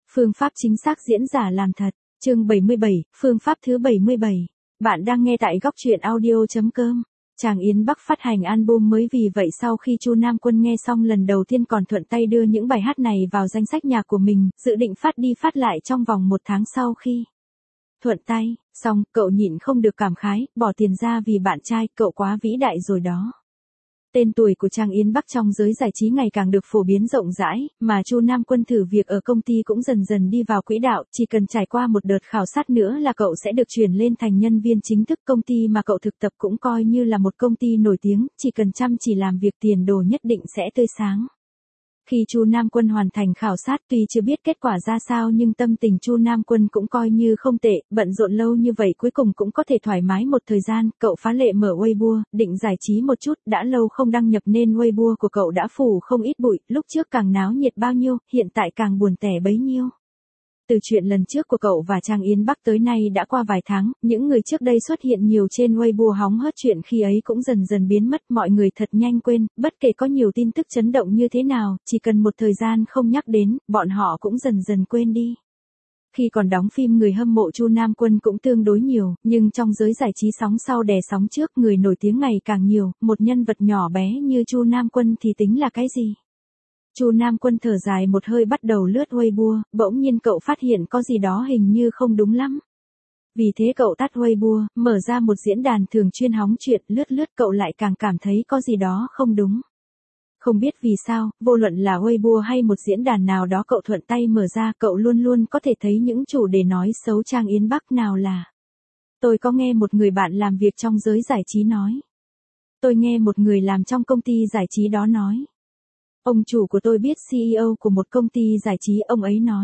Phương pháp chính xác diễn giả làm thật. Chương 77, phương pháp thứ 77. Bạn đang nghe tại góc truyện audio.com. Tràng Yến Bắc phát hành album mới, vì vậy sau khi Chu Nam Quân nghe xong lần đầu tiên còn thuận tay đưa những bài hát này vào danh sách nhạc của mình, dự định phát đi phát lại trong vòng 1 tháng sau khi thuận tay, xong, cậu nhịn không được cảm khái, bỏ tiền ra vì bạn trai, cậu quá vĩ đại rồi đó. Tên tuổi của Tràng Yến Bắc trong giới giải trí ngày càng được phổ biến rộng rãi, mà Chu Nam Quân thử việc ở công ty cũng dần dần đi vào quỹ đạo, chỉ cần trải qua một đợt khảo sát nữa là cậu sẽ được chuyển lên thành nhân viên chính thức. Công ty mà cậu thực tập cũng coi như là một công ty nổi tiếng, chỉ cần chăm chỉ làm việc tiền đồ nhất định sẽ tươi sáng. Khi Chu Nam Quân hoàn thành khảo sát, tuy chưa biết kết quả ra sao nhưng tâm tình Chu Nam Quân cũng coi như không tệ, bận rộn lâu như vậy cuối cùng cũng có thể thoải mái một thời gian. Cậu phá lệ mở Weibo, định giải trí một chút, đã lâu không đăng nhập nên Weibo của cậu đã phủ không ít bụi, lúc trước càng náo nhiệt bao nhiêu, hiện tại càng buồn tẻ bấy nhiêu. Từ chuyện lần trước của cậu và Tràng Yến Bắc tới nay đã qua vài tháng, những người trước đây xuất hiện nhiều trên Weibo hóng hớt chuyện khi ấy cũng dần dần biến mất, mọi người thật nhanh quên, bất kể có nhiều tin tức chấn động như thế nào, chỉ cần một thời gian không nhắc đến, bọn họ cũng dần dần quên đi. Khi còn đóng phim người hâm mộ Chu Nam Quân cũng tương đối nhiều, nhưng trong giới giải trí sóng sau đè sóng trước, người nổi tiếng ngày càng nhiều, một nhân vật nhỏ bé như Chu Nam Quân thì tính là cái gì? Chu Nam Quân thở dài một hơi bắt đầu lướt Weibo, bỗng nhiên cậu phát hiện có gì đó hình như không đúng lắm. Vì thế cậu tắt Weibo, mở ra một diễn đàn thường chuyên hóng chuyện, lướt cậu lại càng cảm thấy có gì đó không đúng. Không biết vì sao, vô luận là Weibo hay một diễn đàn nào đó cậu thuận tay mở ra, cậu luôn luôn có thể thấy những chủ đề nói xấu Tràng Yến Bắc. Nào là tôi có nghe một người bạn làm việc trong giới giải trí nói. Tôi nghe một người làm trong công ty giải trí đó nói. Ông chủ của tôi biết CEO của một công ty giải trí, ông ấy nói.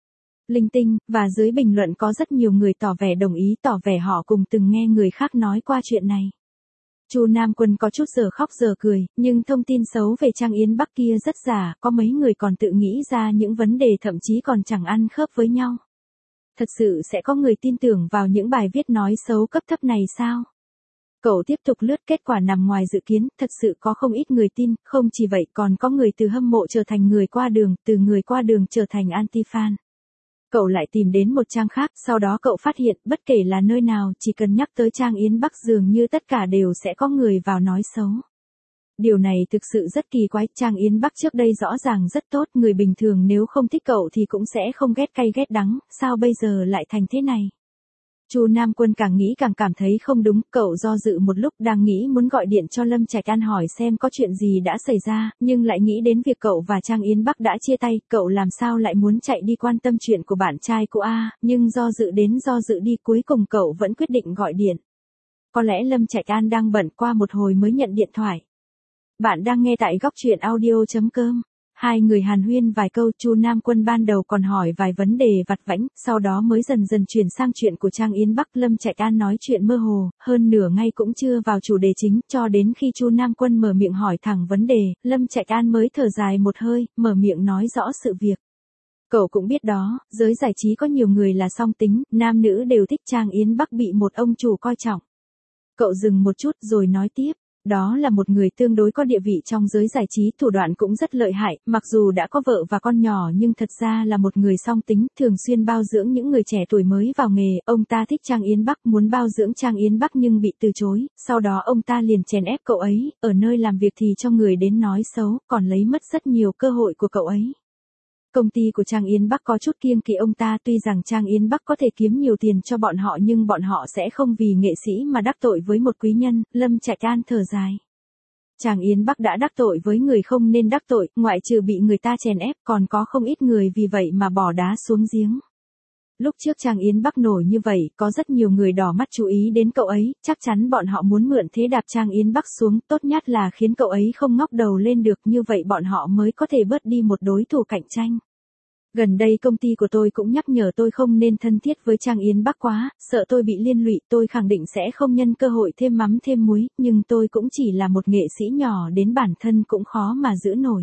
Linh tinh, và dưới bình luận có rất nhiều người tỏ vẻ đồng ý, tỏ vẻ họ cùng từng nghe người khác nói qua chuyện này. Chu Nam Quân có chút giờ khóc giờ cười, nhưng thông tin xấu về Tràng Yến Bắc kia rất giả, có mấy người còn tự nghĩ ra những vấn đề thậm chí còn chẳng ăn khớp với nhau. Thật sự sẽ có người tin tưởng vào những bài viết nói xấu cấp thấp này sao? Cậu tiếp tục lướt, kết quả nằm ngoài dự kiến, thật sự có không ít người tin, không chỉ vậy còn có người từ hâm mộ trở thành người qua đường, từ người qua đường trở thành anti-fan. Cậu lại tìm đến một trang khác, sau đó cậu phát hiện, bất kể là nơi nào, chỉ cần nhắc tới Tràng Yến Bắc dường như tất cả đều sẽ có người vào nói xấu. Điều này thực sự rất kỳ quái, Tràng Yến Bắc trước đây rõ ràng rất tốt, người bình thường nếu không thích cậu thì cũng sẽ không ghét cay ghét đắng, sao bây giờ lại thành thế này? Chu Nam Quân càng nghĩ càng cảm thấy không đúng, cậu do dự một lúc đang nghĩ muốn gọi điện cho Lâm Trạch An hỏi xem có chuyện gì đã xảy ra, nhưng lại nghĩ đến việc cậu và Tràng Yến Bắc đã chia tay, cậu làm sao lại muốn chạy đi quan tâm chuyện của bạn trai cô A, nhưng do dự đến do dự đi cuối cùng cậu vẫn quyết định gọi điện. Có lẽ Lâm Trạch An đang bận, qua một hồi mới nhận điện thoại. Bạn đang nghe tại góc truyện audio.com. Hai người hàn huyên vài câu, Chu Nam Quân ban đầu còn hỏi vài vấn đề vặt vãnh, sau đó mới dần dần chuyển sang chuyện của Tràng Yến Bắc. Lâm Trạch An nói chuyện mơ hồ, hơn nửa ngày cũng chưa vào chủ đề chính, cho đến khi Chu Nam Quân mở miệng hỏi thẳng vấn đề, Lâm Trạch An mới thở dài một hơi, mở miệng nói rõ sự việc. Cậu cũng biết đó, giới giải trí có nhiều người là song tính, nam nữ đều thích. Tràng Yến Bắc bị một ông chủ coi trọng. Cậu dừng một chút rồi nói tiếp. Đó là một người tương đối có địa vị trong giới giải trí, thủ đoạn cũng rất lợi hại, mặc dù đã có vợ và con nhỏ nhưng thật ra là một người song tính, thường xuyên bao dưỡng những người trẻ tuổi mới vào nghề. Ông ta thích Tràng Yến Bắc, muốn bao dưỡng Tràng Yến Bắc nhưng bị từ chối, sau đó ông ta liền chèn ép cậu ấy, ở nơi làm việc thì cho người đến nói xấu, còn lấy mất rất nhiều cơ hội của cậu ấy. Công ty của Tràng Yến Bắc có chút kiêng kỵ ông ta, tuy rằng Tràng Yến Bắc có thể kiếm nhiều tiền cho bọn họ nhưng bọn họ sẽ không vì nghệ sĩ mà đắc tội với một quý nhân. Lâm Trạch An thở dài. Tràng Yến Bắc đã đắc tội với người không nên đắc tội, ngoại trừ bị người ta chèn ép còn có không ít người vì vậy mà bỏ đá xuống giếng. Lúc trước Tràng Yến Bắc nổi như vậy, có rất nhiều người đỏ mắt chú ý đến cậu ấy, chắc chắn bọn họ muốn mượn thế đạp Tràng Yến Bắc xuống, tốt nhất là khiến cậu ấy không ngóc đầu lên được, như vậy bọn họ mới có thể bớt đi một đối thủ cạnh tranh. Gần đây công ty của tôi cũng nhắc nhở tôi không nên thân thiết với Tràng Yến Bắc quá, sợ tôi bị liên lụy, tôi khẳng định sẽ không nhân cơ hội thêm mắm thêm muối, nhưng tôi cũng chỉ là một nghệ sĩ nhỏ đến bản thân cũng khó mà giữ nổi.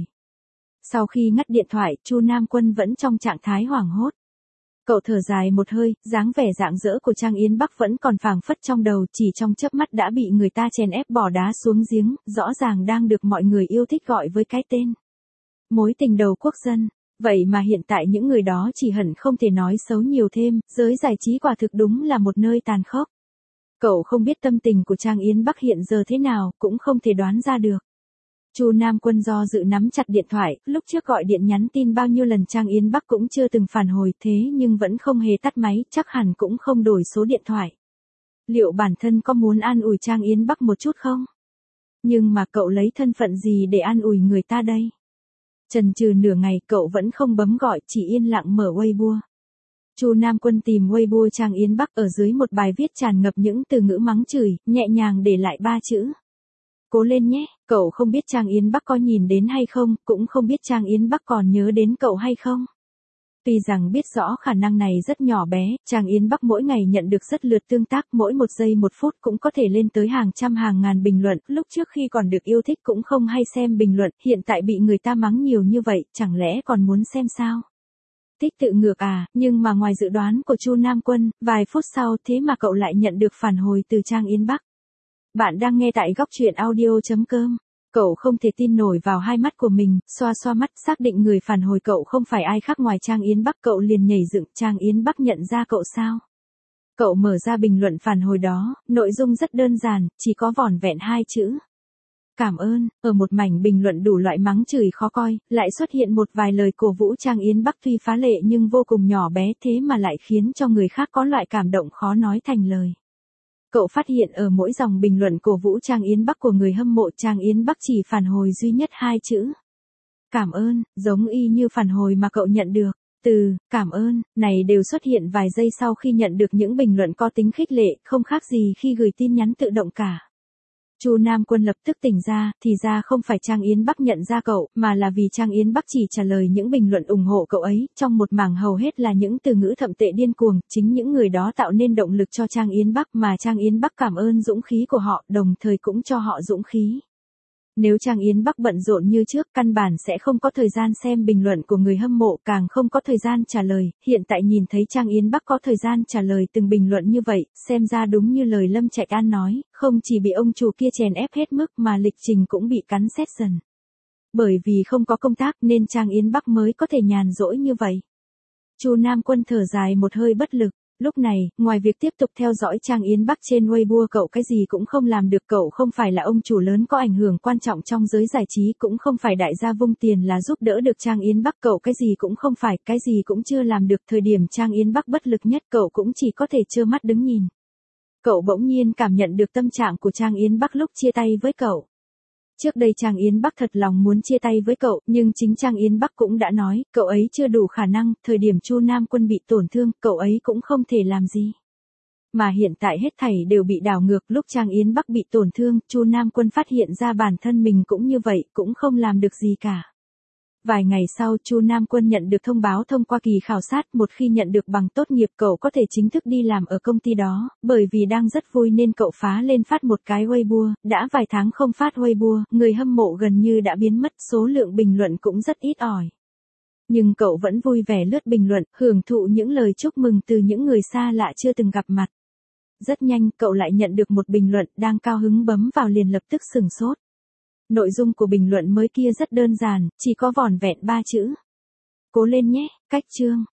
Sau khi ngắt điện thoại, Chu Nam Quân vẫn trong trạng thái hoảng hốt. Cậu thở dài một hơi, dáng vẻ rạng rỡ của Tràng Yến Bắc vẫn còn phảng phất trong đầu, chỉ trong chớp mắt đã bị người ta chèn ép bỏ đá xuống giếng, rõ ràng đang được mọi người yêu thích gọi với cái tên mối tình đầu quốc dân. Vậy mà hiện tại những người đó chỉ hận không thể nói xấu nhiều thêm, giới giải trí quả thực đúng là một nơi tàn khốc. Cậu không biết tâm tình của Trang Yến Bắc hiện giờ thế nào, cũng không thể đoán ra được. Chu Nam Quân do dự nắm chặt điện thoại, lúc trước gọi điện nhắn tin bao nhiêu lần Trang Yến Bắc cũng chưa từng phản hồi, thế nhưng vẫn không hề tắt máy, chắc hẳn cũng không đổi số điện thoại. Liệu bản thân có muốn an ủi Trang Yến Bắc một chút không? Nhưng mà cậu lấy thân phận gì để an ủi người ta đây? Chần chừ nửa ngày cậu vẫn không bấm gọi, chỉ yên lặng mở Weibo. Chu Nam Quân tìm Weibo Trang Yến Bắc, ở dưới một bài viết tràn ngập những từ ngữ mắng chửi, nhẹ nhàng để lại 3 chữ. Cố lên nhé. Cậu không biết Trang Yến Bắc có nhìn đến hay không, cũng không biết Trang Yến Bắc còn nhớ đến cậu hay không. Tuy rằng biết rõ khả năng này rất nhỏ bé, Trang Yến Bắc mỗi ngày nhận được rất lượt tương tác, mỗi 1 giây 1 phút cũng có thể lên tới hàng trăm hàng ngàn bình luận, lúc trước khi còn được yêu thích cũng không hay xem bình luận, hiện tại bị người ta mắng nhiều như vậy, chẳng lẽ còn muốn xem sao? Thích tự ngược à, nhưng mà ngoài dự đoán của Chu Nam Quân, vài phút sau thế mà cậu lại nhận được phản hồi từ Trang Yến Bắc. Bạn đang nghe tại góc truyện audio.com. Cậu không thể tin nổi vào hai mắt của mình, xoa xoa mắt, xác định người phản hồi cậu không phải ai khác ngoài Trang Yến Bắc, cậu liền nhảy dựng. Trang Yến Bắc nhận ra cậu sao? Cậu mở ra bình luận phản hồi đó, nội dung rất đơn giản, chỉ có vỏn vẹn 2 chữ. Cảm ơn. Ở một mảnh bình luận đủ loại mắng chửi khó coi, lại xuất hiện một vài lời cổ vũ Trang Yến Bắc tuy phá lệ nhưng vô cùng nhỏ bé, thế mà lại khiến cho người khác có loại cảm động khó nói thành lời. Cậu phát hiện ở mỗi dòng bình luận cổ vũ Trang Yến Bắc của người hâm mộ, Trang Yến Bắc chỉ phản hồi duy nhất 2 chữ. Cảm ơn, giống y như phản hồi mà cậu nhận được. Từ cảm ơn này đều xuất hiện vài giây sau khi nhận được những bình luận có tính khích lệ, không khác gì khi gửi tin nhắn tự động cả. Chu Nam Quân lập tức tỉnh ra, thì ra không phải Trang Yến Bắc nhận ra cậu, mà là vì Trang Yến Bắc chỉ trả lời những bình luận ủng hộ cậu ấy, trong một mảng hầu hết là những từ ngữ thậm tệ điên cuồng, chính những người đó tạo nên động lực cho Trang Yến Bắc, mà Trang Yến Bắc cảm ơn dũng khí của họ, đồng thời cũng cho họ dũng khí. Nếu Trang Yến Bắc bận rộn như trước, căn bản sẽ không có thời gian xem bình luận của người hâm mộ, càng không có thời gian trả lời, hiện tại nhìn thấy Trang Yến Bắc có thời gian trả lời từng bình luận như vậy, xem ra đúng như lời Lâm Trạch An nói, không chỉ bị ông chủ kia chèn ép hết mức mà lịch trình cũng bị cắn xét dần. Bởi vì không có công tác nên Trang Yến Bắc mới có thể nhàn rỗi như vậy. Chu Nam Quân thở dài một hơi bất lực. Lúc này, ngoài việc tiếp tục theo dõi Trang Yến Bắc trên Weibo, cậu cái gì cũng không làm được. Cậu không phải là ông chủ lớn có ảnh hưởng quan trọng trong giới giải trí, cũng không phải đại gia vung tiền là giúp đỡ được Trang Yến Bắc. Cậu cái gì cũng không phải, cái gì cũng chưa làm được. Thời điểm Trang Yến Bắc bất lực nhất, cậu cũng chỉ có thể trơ mắt đứng nhìn. Cậu bỗng nhiên cảm nhận được tâm trạng của Trang Yến Bắc lúc chia tay với cậu. Trước đây Trang Yến Bắc thật lòng muốn chia tay với cậu, nhưng chính Trang Yến Bắc cũng đã nói, cậu ấy chưa đủ khả năng, thời điểm Chu Nam Quân bị tổn thương, cậu ấy cũng không thể làm gì. Mà hiện tại hết thảy đều bị đảo ngược, lúc Trang Yến Bắc bị tổn thương, Chu Nam Quân phát hiện ra bản thân mình cũng như vậy, cũng không làm được gì cả. Vài ngày sau, Chu Nam Quân nhận được thông báo thông qua kỳ khảo sát, một khi nhận được bằng tốt nghiệp cậu có thể chính thức đi làm ở công ty đó, bởi vì đang rất vui nên cậu phá lên phát một cái Weibo, đã vài tháng không phát Weibo, người hâm mộ gần như đã biến mất, số lượng bình luận cũng rất ít ỏi. Nhưng cậu vẫn vui vẻ lướt bình luận, hưởng thụ những lời chúc mừng từ những người xa lạ chưa từng gặp mặt. Rất nhanh, cậu lại nhận được một bình luận, đang cao hứng bấm vào liền lập tức sửng sốt. Nội dung của bình luận mới kia rất đơn giản, chỉ có vỏn vẹn 3 chữ. Cố lên nhé, cách chương.